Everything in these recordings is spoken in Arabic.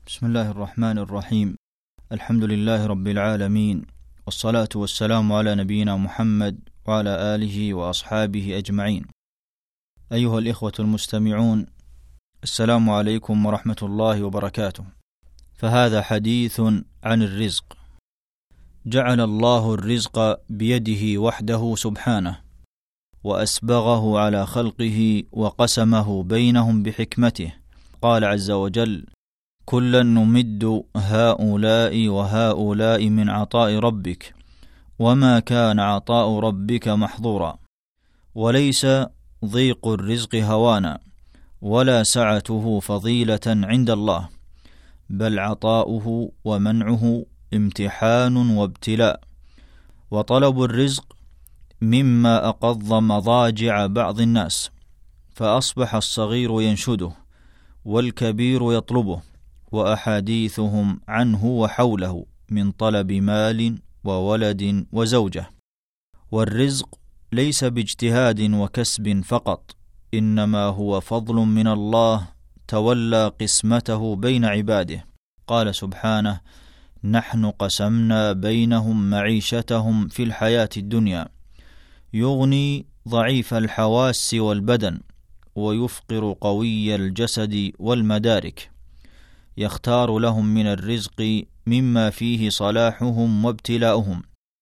بسم الله الرحمن الرحيم. الحمد لله رب العالمين، والصلاة والسلام على نبينا محمد وعلى آله وأصحابه أجمعين. أيها الإخوة المستمعون، السلام عليكم ورحمة الله وبركاته. فهذا حديث عن الرزق. جعل الله الرزق بيده وحده سبحانه، وأسبغه على خلقه وقسمه بينهم بحكمته. قال عز وجل: كلا نمد هؤلاء وهؤلاء من عطاء ربك وما كان عطاء ربك محظورا. وليس ضيق الرزق هوانا، ولا سعته فضيلة عند الله، بل عطاؤه ومنعه امتحان وابتلاء. وطلب الرزق مما أقض مضاجع بعض الناس، فأصبح الصغير ينشده والكبير يطلبه، وأحاديثهم عنه وحوله من طلب مال وولد وزوجة. والرزق ليس باجتهاد وكسب فقط، إنما هو فضل من الله تولى قسمته بين عباده. قال سبحانه: نحن قسمنا بينهم معيشتهم في الحياة الدنيا، يغني ضعيف الحواس والبدن ويفقر قوي الجسد والمدارك، يختار لهم من الرزق مما فيه صلاحهم وابتلاؤهم،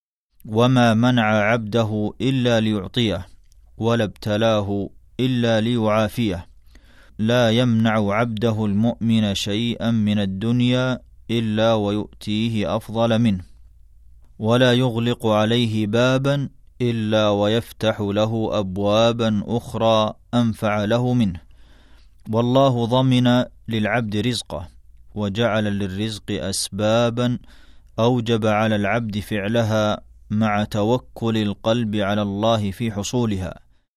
وما منع عبده إلا ليعطيه، ولا ابتلاه إلا ليعافيه. لا يمنع عبده المؤمن شيئا من الدنيا إلا ويؤتيه أفضل منه، ولا يغلق عليه بابا إلا ويفتح له أبوابا أخرى أنفع له منه. والله ضمن للعبد رزقه، وجعل للرزق أسبابا أوجب على العبد فعلها مع توكل القلب على الله في حصولها.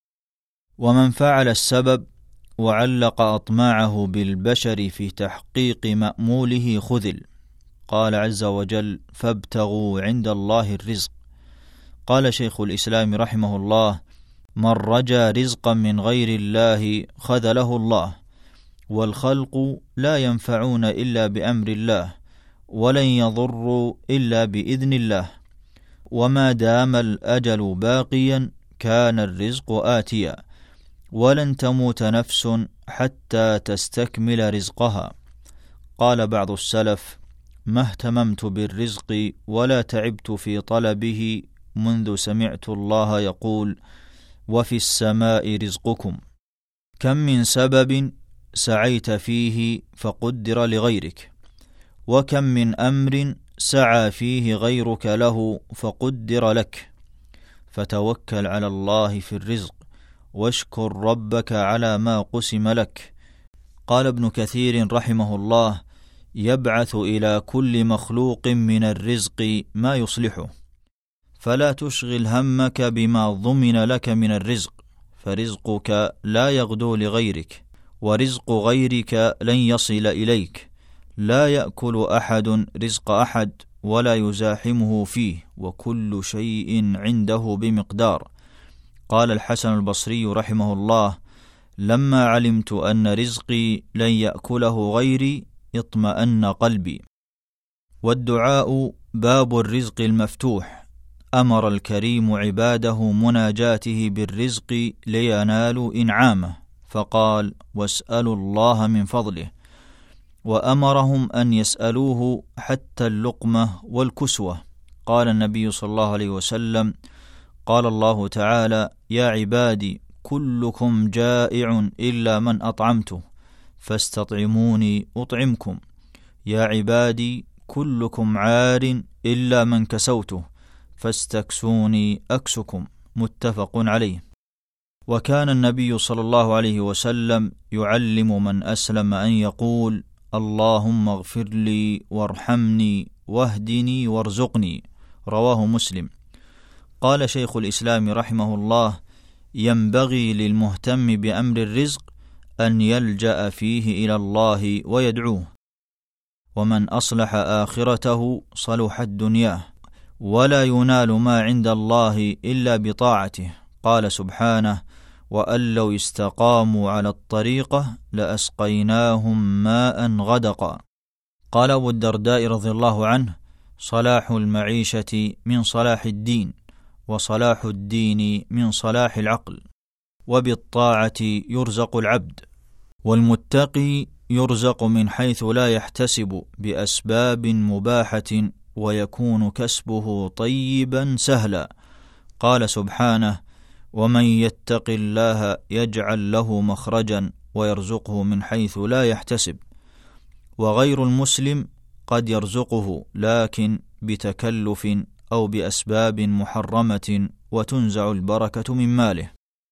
ومن فعل السبب وعلق أطماعه بالبشر في تحقيق مأموله خذل. قال عز وجل: فابتغوا عند الله الرزق. قال شيخ الإسلام رحمه الله: من رجا رزقا من غير الله خذله الله. والخلق لا ينفعون إلا بأمر الله، ولن يضروا إلا بإذن الله. وما دام الأجل باقيا كان الرزق آتيا، ولن تموت نفس حتى تستكمل رزقها. قال بعض السلف: ما اهتممت بالرزق ولا تعبت في طلبه منذ سمعت الله يقول: وفي السماء رزقكم. كم من سبب سعيت فيه فقدر لغيرك، وكم من أمر سعى فيه غيرك له فقدر لك. فتوكل على الله في الرزق، واشكر ربك على ما قسم لك. قال ابن كثير رحمه الله: يبعث إلى كل مخلوق من الرزق ما يصلحه، فلا تشغل همك بما ضمن لك من الرزق، فرزقك لا يغدو لغيرك، ورزق غيرك لن يصل إليك. لا يأكل أحد رزق أحد ولا يزاحمه فيه، وكل شيء عنده بمقدار. قال الحسن البصري رحمه الله: لما علمت أن رزقي لن يأكله غيري اطمأن قلبي. والدعاء باب الرزق المفتوح. أمر الكريم عباده مناجاته بالرزق لينالوا إنعامه، فقال: واسألوا الله من فضله. وأمرهم أن يسألوه حتى اللقمة والكسوة. قال النبي صلى الله عليه وسلم: قال الله تعالى: يا عبادي كلكم جائع إلا من أطعمته فاستطعموني أطعمكم. يا عبادي كلكم عار إلا من كسوته فاستكسوني أكسكم. متفق عليه. وكان النبي صلى الله عليه وسلم يعلم من أسلم أن يقول: اللهم اغفر لي وارحمني واهدني وارزقني. رواه مسلم. قال شيخ الإسلام رحمه الله: ينبغي للمهتم بأمر الرزق أن يلجأ فيه إلى الله ويدعوه. ومن أصلح آخرته صلحت دنياه، ولا ينال ما عند الله إلا بطاعته. قال سبحانه: وأن لو استقاموا على الطريقة لأسقيناهم ماء غدقا. قال أبو الدرداء رضي الله عنه: صلاح المعيشة من صلاح الدين، وصلاح الدين من صلاح العقل، وبالطاعة يرزق العبد. والمتقي يرزق من حيث لا يحتسب بأسباب مباحة، ويكون كسبه طيبا سهلا. قال سبحانه: ومن يتق الله يجعل له مخرجا ويرزقه من حيث لا يحتسب. وغير المسلم قد يرزقه، لكن بتكلف أو بأسباب محرمة، وتنزع البركة من ماله.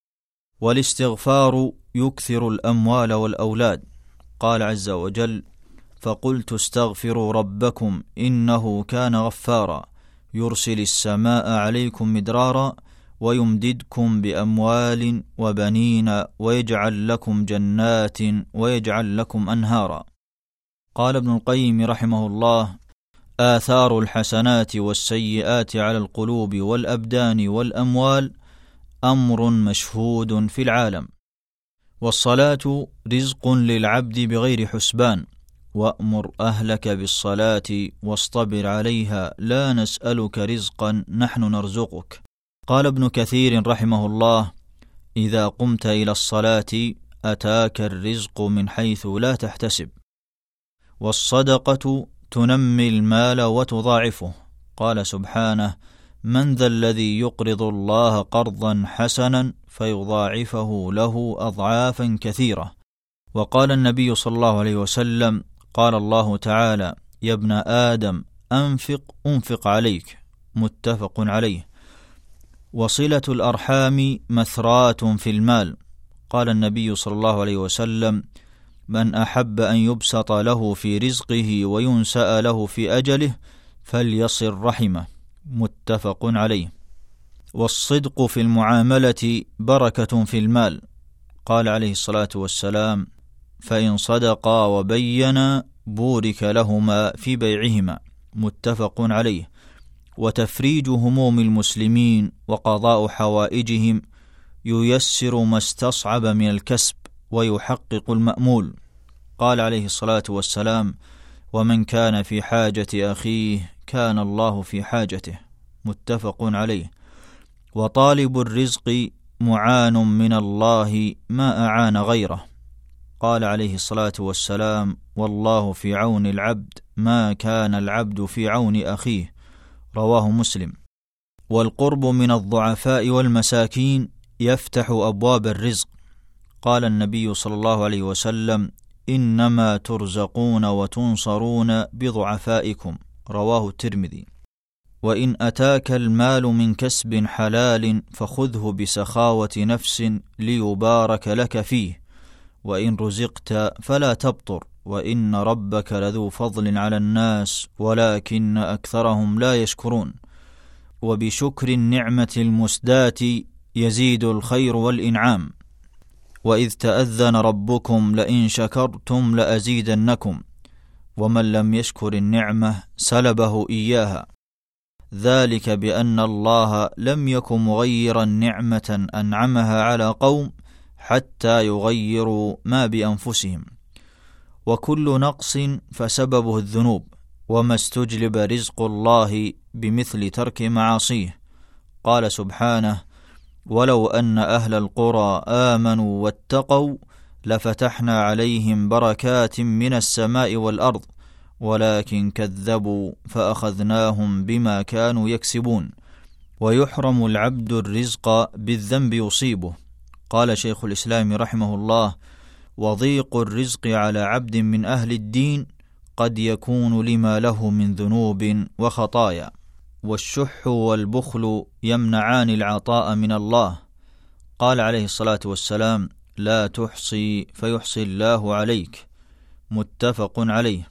والاستغفار يكثر الأموال والأولاد. قال عز وجل: فقلت استغفروا ربكم إنه كان غفارا يرسل السماء عليكم مدرارا ويمددكم بأموال وبنين ويجعل لكم جنات ويجعل لكم أنهارا. قال ابن القيم رحمه الله: آثار الحسنات والسيئات على القلوب والأبدان والأموال أمر مشهود في العالم. والصلاة رزق للعبد بغير حسبان، وأمر أهلك بالصلاة واصطبر عليها لا نسألك رزقا نحن نرزقك. قال ابن كثير رحمه الله: إذا قمت إلى الصلاة أتاك الرزق من حيث لا تحتسب. والصدقة تنمي المال وتضاعفه. قال سبحانه: من ذا الذي يقرض الله قرضا حسنا فيضاعفه له أضعافا كثيرة. وقال النبي صلى الله عليه وسلم: قال الله تعالى: يا ابن آدم أنفق عليك. متفق عليه. وصلة الأرحام مثرات في المال. قال النبي صلى الله عليه وسلم: من أحب أن يبسط له في رزقه وينسأ له في أجله فليصل رحمه. متفق عليه. والصدق في المعاملة بركة في المال. قال عليه الصلاة والسلام: فإن صدقا وبينا بورك لهما في بيعهما. متفق عليه. وتفريج هموم المسلمين وقضاء حوائجهم ييسر ما استصعب من الكسب ويحقق المأمول. قال عليه الصلاة والسلام: ومن كان في حاجة أخيه كان الله في حاجته. متفق عليه. وطالب الرزق معان من الله ما أعان غيره. قال عليه الصلاة والسلام: والله في عون العبد ما كان العبد في عون أخيه. رواه مسلم. والقرب من الضعفاء والمساكين يفتح أبواب الرزق. قال النبي صلى الله عليه وسلم: إنما ترزقون وتنصرون بضعفائكم. رواه الترمذي. وإن أتاك المال من كسب حلال فخذه بسخاوة نفس ليبارك لك فيه، وإن رزقت فلا تبطر، وإن ربك لذو فضل على الناس ولكن أكثرهم لا يشكرون. وبشكر النعمة المسداة يزيد الخير والإنعام. وإذ تأذن ربكم لئن شكرتم لأزيدنكم، ومن لم يشكر النعمة سلبه إياها، ذلك بأن الله لم يكن مغيرا نعمة أنعمها على قوم حتى يغيروا ما بأنفسهم. وكل نقص فسببه الذنوب، وما استجلب رزق الله بمثل ترك معاصيه. قال سبحانه: ولو أن أهل القرى آمنوا واتقوا لفتحنا عليهم بركات من السماء والأرض ولكن كذبوا فأخذناهم بما كانوا يكسبون. ويحرم العبد الرزق بالذنب يصيبه. قال شيخ الإسلام رحمه الله: وضيق الرزق على عبد من أهل الدين قد يكون لما له من ذنوب وخطايا. والشح والبخل يمنعان العطاء من الله. قال عليه الصلاة والسلام: لا تحصي فيحصي الله عليك. متفق عليه.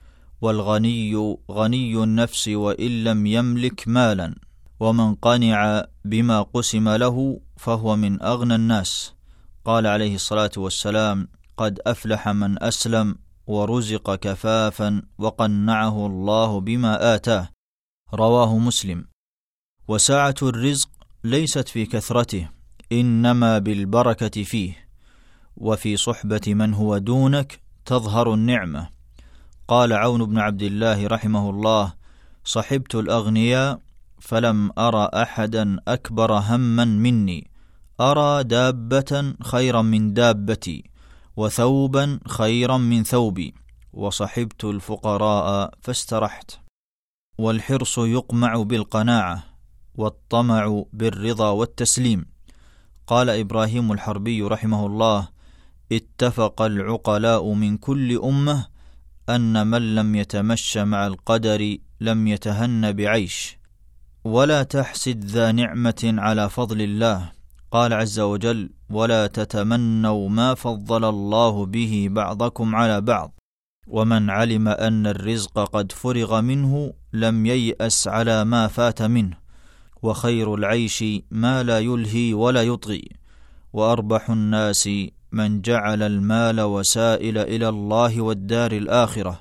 والغني غني النفس وإن لم يملك مالا، ومن قنع بما قسم له فهو من أغنى الناس. قال عليه الصلاة والسلام: قد أفلح من أسلم ورزق كفافا وقنعه الله بما آتاه. رواه مسلم. وسعة الرزق ليست في كثرته، إنما بالبركة فيه، وفي صحبة من هو دونك تظهر النعمة. قال عون بن عبد الله رحمه الله: صحبت الأغنياء فلم أرى أحدا أكبر هما مني، أرى دابة خيرا من دابتي، وثوبا خيرا من ثوبي، وصحبت الفقراء فاسترحت. والحرص يقمع بالقناعة، والطمع بالرضا والتسليم. قال إبراهيم الحربي رحمه الله: اتفق العقلاء من كل أمة أن من لم يتمشى مع القدر لم يتهن بعيش. ولا تحسد ذا نعمة على فضل الله. قال عز وجل: ولا تتمنوا ما فضل الله به بعضكم على بعض. ومن علم أن الرزق قد فرغ منه لم ييأس على ما فات منه. وخير العيش ما لا يلهي ولا يطغي. وأربح الناس من جعل المال وسائل إلى الله والدار الآخرة.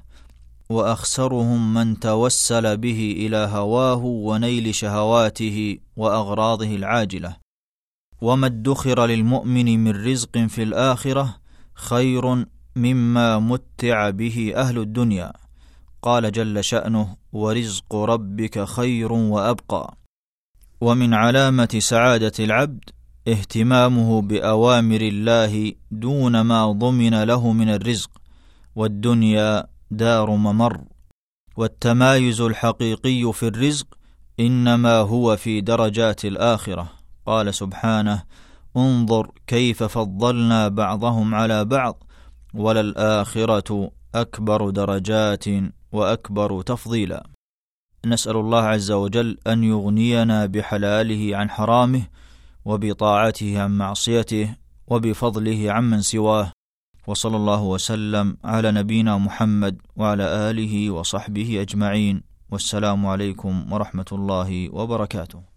وأخسرهم من توسل به إلى هواه ونيل شهواته وأغراضه العاجلة. وما ادخر للمؤمن من رزق في الآخرة خير مما متع به أهل الدنيا. قال جل شأنه: ورزق ربك خير وأبقى. ومن علامة سعادة العبد اهتمامه بأوامر الله دون ما ضمن له من الرزق. والدنيا دار ممر. والتمايز الحقيقي في الرزق إنما هو في درجات الآخرة. قال سبحانه: انظر كيف فضلنا بعضهم على بعض وللآخرة أكبر درجات وأكبر تفضيلا. نسأل الله عز وجل أن يغنينا بحلاله عن حرامه، وبطاعته عن معصيته، وبفضله عمن سواه. وصلى الله وسلم على نبينا محمد وعلى آله وصحبه أجمعين. والسلام عليكم ورحمة الله وبركاته.